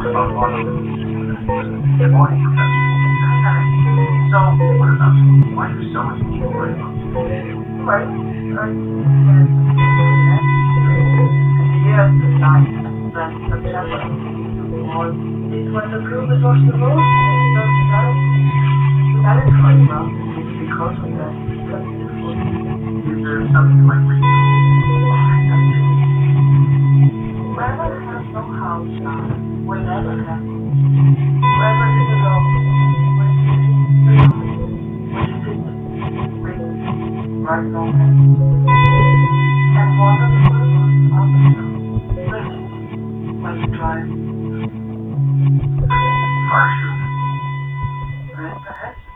about autism, the avoiding professor. So, what about you? Why do so many people write about you? Right. The year of the 9th and September was it when the group was off the road and started to die. That is quite well because of that. That's beautiful. Is there something you might read? Whoever has no house will never have. Whoever is alone will sit with right on hand. And one of the workers of the show, listening when you drive. Harsh, isn't it? Right, perhaps.